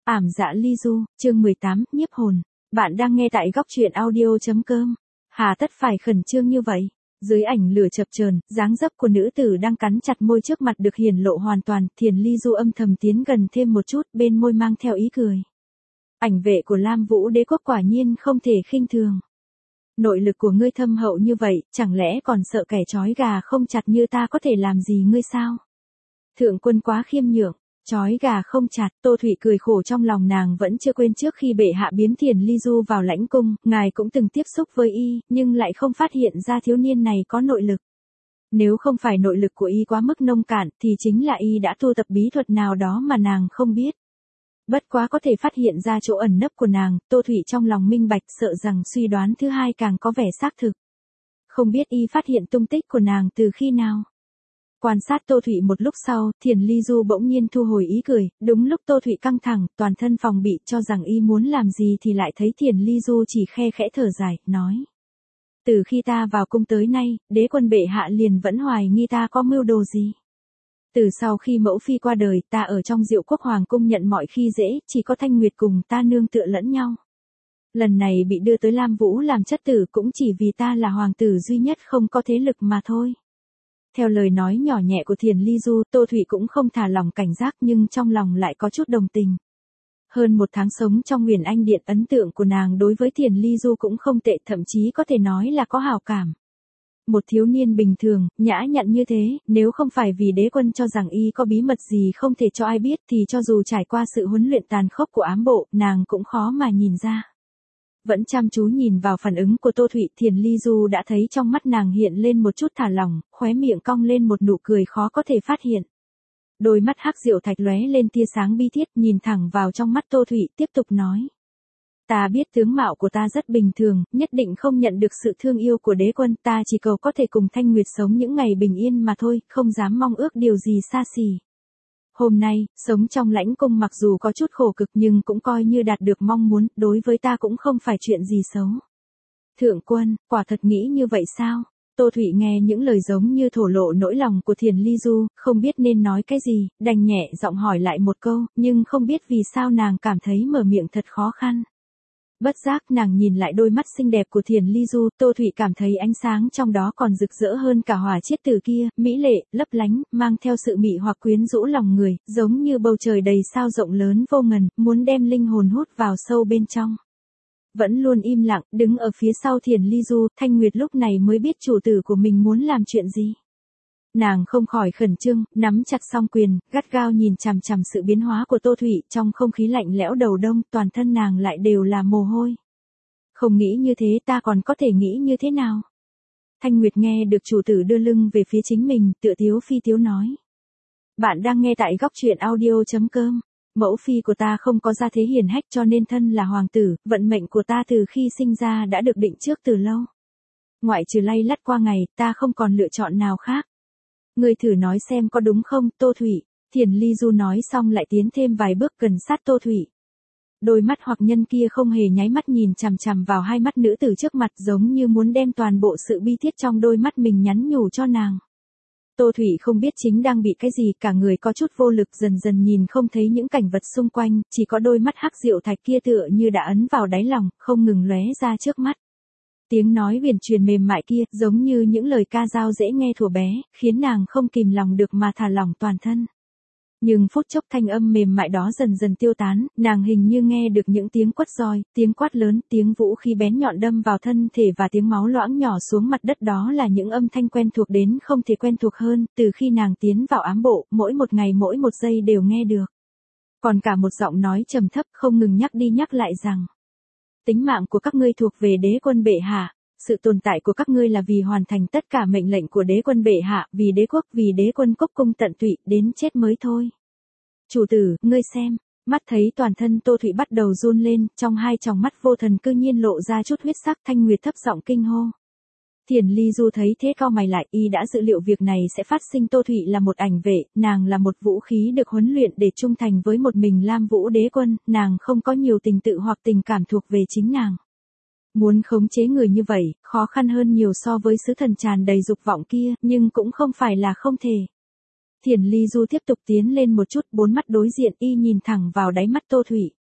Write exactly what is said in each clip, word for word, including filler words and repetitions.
Ảm dạ ly du, chương mười tám, nhiếp hồn. Bạn đang nghe tại góc truyện audio.com. Hà tất phải khẩn trương như vậy. Dưới ảnh lửa chập chờn, dáng dấp của nữ tử đang cắn chặt môi trước mặt được hiển lộ hoàn toàn, Thiền Ly Du âm thầm tiến gần thêm một chút, bên môi mang theo ý cười. Ảnh vệ của Lam Vũ Đế quốc quả nhiên không thể khinh thường. Nội lực của ngươi thâm hậu như vậy, chẳng lẽ còn sợ kẻ trói gà không chặt như ta có thể làm gì ngươi sao? Thượng quân quá khiêm nhượng. Chói gà không chặt, Tô Thụy cười khổ trong lòng, nàng vẫn chưa quên trước khi bệ hạ biếm Thiền Ly Du vào lãnh cung, ngài cũng từng tiếp xúc với y, nhưng lại không phát hiện ra thiếu niên này có nội lực. Nếu không phải nội lực của y quá mức nông cạn, thì chính là y đã tu tập bí thuật nào đó mà nàng không biết. Bất quá có thể phát hiện ra chỗ ẩn nấp của nàng, Tô Thụy trong lòng minh bạch, sợ rằng suy đoán thứ hai càng có vẻ xác thực. Không biết y phát hiện tung tích của nàng từ khi nào. Quan sát Tô Thụy một lúc sau, Thiền Ly Du bỗng nhiên thu hồi ý cười, đúng lúc Tô Thụy căng thẳng, toàn thân phòng bị cho rằng y muốn làm gì thì lại thấy Thiền Ly Du chỉ khe khẽ thở dài, nói. Từ khi ta vào cung tới nay, đế quân bệ hạ liền vẫn hoài nghi ta có mưu đồ gì. Từ sau khi mẫu phi qua đời, ta ở trong Diệu Quốc Hoàng cung nhận mọi khi dễ, chỉ có Thanh Nguyệt cùng ta nương tựa lẫn nhau. Lần này bị đưa tới Lam Vũ làm chất tử cũng chỉ vì ta là hoàng tử duy nhất không có thế lực mà thôi. Theo lời nói nhỏ nhẹ của Thiền Ly Du, Tô Thụy cũng không thả lòng cảnh giác nhưng trong lòng lại có chút đồng tình. Hơn một tháng sống trong Huyền Anh Điện, ấn tượng của nàng đối với Thiền Ly Du cũng không tệ, thậm chí có thể nói là có hảo cảm. Một thiếu niên bình thường, nhã nhặn như thế, nếu không phải vì đế quân cho rằng y có bí mật gì không thể cho ai biết thì cho dù trải qua sự huấn luyện tàn khốc của ám bộ, nàng cũng khó mà nhìn ra. Vẫn chăm chú nhìn vào phản ứng của Tô Thụy, Thiền Ly Du đã thấy trong mắt nàng hiện lên một chút thả lỏng, khóe miệng cong lên một nụ cười khó có thể phát hiện. Đôi mắt hắc diệu thạch lóe lên tia sáng bi thiết, nhìn thẳng vào trong mắt Tô Thụy, tiếp tục nói. Ta biết tướng mạo của ta rất bình thường, nhất định không nhận được sự thương yêu của đế quân, ta chỉ cầu có thể cùng Thanh Nguyệt sống những ngày bình yên mà thôi, không dám mong ước điều gì xa xỉ. Hôm nay, sống trong lãnh cung mặc dù có chút khổ cực nhưng cũng coi như đạt được mong muốn, đối với ta cũng không phải chuyện gì xấu. Thượng quân, quả thật nghĩ như vậy sao? Tô Thụy nghe những lời giống như thổ lộ nỗi lòng của Thiền Ly Du, không biết nên nói cái gì, đành nhẹ giọng hỏi lại một câu, nhưng không biết vì sao nàng cảm thấy mở miệng thật khó khăn. Bất giác nàng nhìn lại đôi mắt xinh đẹp của Thiền Ly Du, Tô Thụy cảm thấy ánh sáng trong đó còn rực rỡ hơn cả hỏa chiết tử kia, mỹ lệ, lấp lánh, mang theo sự mị hoặc quyến rũ lòng người, giống như bầu trời đầy sao rộng lớn vô ngần, muốn đem linh hồn hút vào sâu bên trong. Vẫn luôn im lặng, đứng ở phía sau Thiền Ly Du, Thanh Nguyệt lúc này mới biết chủ tử của mình muốn làm chuyện gì. Nàng không khỏi khẩn trương, nắm chặt song quyền, gắt gao nhìn chằm chằm sự biến hóa của Tô Thụy, trong không khí lạnh lẽo đầu đông, toàn thân nàng lại đều là mồ hôi. Không nghĩ như thế ta còn có thể nghĩ như thế nào? Thanh Nguyệt nghe được chủ tử đưa lưng về phía chính mình, tựa tiếu phi tiếu nói. Bạn đang nghe tại góc truyện audio.com. Mẫu phi của ta không có gia thế hiển hách cho nên thân là hoàng tử, vận mệnh của ta từ khi sinh ra đã được định trước từ lâu. Ngoại trừ lay lắt qua ngày, ta không còn lựa chọn nào khác. Ngươi thử nói xem có đúng không, Tô Thụy? Thiền Ly Du nói xong lại tiến thêm vài bước gần sát Tô Thụy. Đôi mắt hoặc nhân kia không hề nháy mắt nhìn chằm chằm vào hai mắt nữ tử trước mặt, giống như muốn đem toàn bộ sự bi thiết trong đôi mắt mình nhắn nhủ cho nàng. Tô Thụy không biết chính đang bị cái gì, cả người có chút vô lực, dần dần nhìn không thấy những cảnh vật xung quanh, chỉ có đôi mắt hắc diệu thạch kia tựa như đã ấn vào đáy lòng, không ngừng lóe ra trước mắt. Tiếng nói huyền truyền mềm mại kia, giống như những lời ca dao dễ nghe thuở bé, khiến nàng không kìm lòng được mà thả lỏng toàn thân. Nhưng phút chốc thanh âm mềm mại đó dần dần tiêu tán, nàng hình như nghe được những tiếng quất roi, tiếng quát lớn, tiếng vũ khí bén nhọn đâm vào thân thể và tiếng máu loãng nhỏ xuống mặt đất, đó là những âm thanh quen thuộc đến không thể quen thuộc hơn, từ khi nàng tiến vào ám bộ, mỗi một ngày mỗi một giây đều nghe được. Còn cả một giọng nói trầm thấp không ngừng nhắc đi nhắc lại rằng. Tính mạng của các ngươi thuộc về đế quân bệ hạ, sự tồn tại của các ngươi là vì hoàn thành tất cả mệnh lệnh của đế quân bệ hạ, vì đế quốc, vì đế quân cốc cung tận tụy, đến chết mới thôi. Chủ tử, ngươi xem, mắt thấy toàn thân Tô Thụy bắt đầu run lên, trong hai tròng mắt vô thần cư nhiên lộ ra chút huyết sắc, Thanh Nguyệt thấp giọng kinh hô. Thiền Ly Du thấy thế cau mày lại, y đã dự liệu việc này sẽ phát sinh. Tô Thụy là một ảnh vệ, nàng là một vũ khí được huấn luyện để trung thành với một mình Lam Vũ Đế quân, nàng không có nhiều tình tự hoặc tình cảm thuộc về chính nàng. Muốn khống chế người như vậy, khó khăn hơn nhiều so với sứ thần tràn đầy dục vọng kia, nhưng cũng không phải là không thể. Thiền Ly Du tiếp tục tiến lên một chút, bốn mắt đối diện, y nhìn thẳng vào đáy mắt Tô Thụy.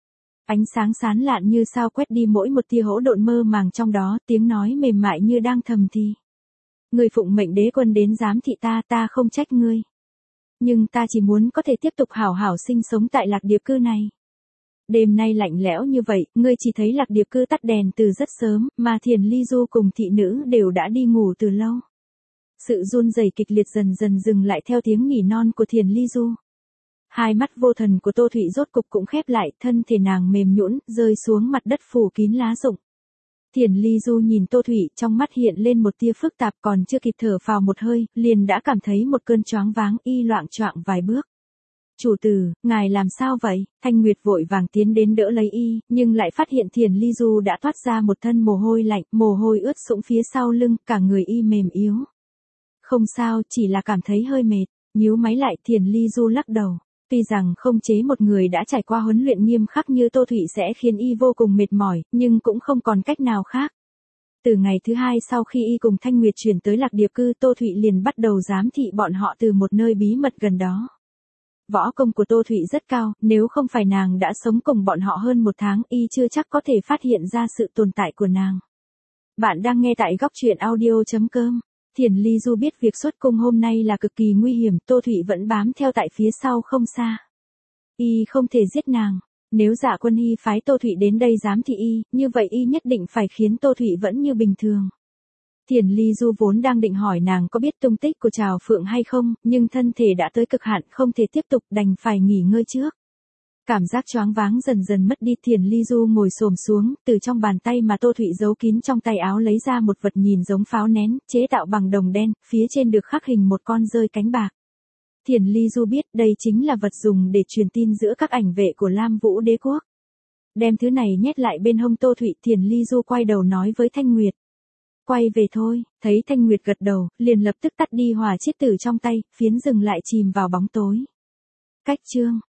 Ánh sáng sán lạn như sao quét đi mỗi một tia hỗn độn mơ màng trong đó, tiếng nói mềm mại như đang thầm thì. Người phụng mệnh đế quân đến giám thị ta, ta không trách ngươi. Nhưng ta chỉ muốn có thể tiếp tục hảo hảo sinh sống tại lạc điệp cư này. Đêm nay lạnh lẽo như vậy, ngươi chỉ thấy lạc điệp cư tắt đèn từ rất sớm, mà Thiền Ly Du cùng thị nữ đều đã đi ngủ từ lâu. Sự run rẩy kịch liệt dần dần dừng lại theo tiếng nỉ non của Thiền Ly Du. Hai mắt vô thần của Tô Thụy rốt cục cũng khép lại, thân thể nàng mềm nhũn, rơi xuống mặt đất phủ kín lá rụng. Thiền Ly Du nhìn Tô Thụy, trong mắt hiện lên một tia phức tạp, còn chưa kịp thở phào một hơi, liền đã cảm thấy một cơn choáng váng, y loạng choạng vài bước. Chủ tử, ngài làm sao vậy? Thanh Nguyệt vội vàng tiến đến đỡ lấy y, nhưng lại phát hiện Thiền Ly Du đã thoát ra một thân mồ hôi lạnh, mồ hôi ướt sũng phía sau lưng, cả người y mềm yếu. Không sao, chỉ là cảm thấy hơi mệt. Nhíu máy lại, Thiền Ly Du lắc đầu. Tuy rằng không chế một người đã trải qua huấn luyện nghiêm khắc như Tô Thụy sẽ khiến y vô cùng mệt mỏi, nhưng cũng không còn cách nào khác. Từ ngày thứ hai sau khi y cùng Thanh Nguyệt chuyển tới lạc điệp cư, Tô Thụy liền bắt đầu giám thị bọn họ từ một nơi bí mật gần đó. Võ công của Tô Thụy rất cao, nếu không phải nàng đã sống cùng bọn họ hơn một tháng, y chưa chắc có thể phát hiện ra sự tồn tại của nàng. Bạn đang nghe tại góc truyện audio chấm com. Thiền Ly Du biết việc xuất cung hôm nay là cực kỳ nguy hiểm, Tô Thụy vẫn bám theo tại phía sau không xa. Y không thể giết nàng. Nếu Dạ Quân Hy phái Tô Thụy đến đây giám thị y, như vậy y nhất định phải khiến Tô Thụy vẫn như bình thường. Thiền Ly Du vốn đang định hỏi nàng có biết tung tích của Trào Phượng hay không, nhưng thân thể đã tới cực hạn, không thể tiếp tục, đành phải nghỉ ngơi trước. Cảm giác choáng váng dần dần mất đi, Thiền Ly Du ngồi xổm xuống, từ trong bàn tay mà Tô Thụy giấu kín trong tay áo lấy ra một vật nhìn giống pháo nén, chế tạo bằng đồng đen, phía trên được khắc hình một con dơi cánh bạc. Thiền Ly Du biết đây chính là vật dùng để truyền tin giữa các ảnh vệ của Lam Vũ Đế quốc. Đem thứ này nhét lại bên hông Tô Thụy, Thiền Ly Du quay đầu nói với Thanh Nguyệt. Quay về thôi, thấy Thanh Nguyệt gật đầu, liền lập tức tắt đi hỏa chiết tử trong tay, phiến dừng lại chìm vào bóng tối. Cách chương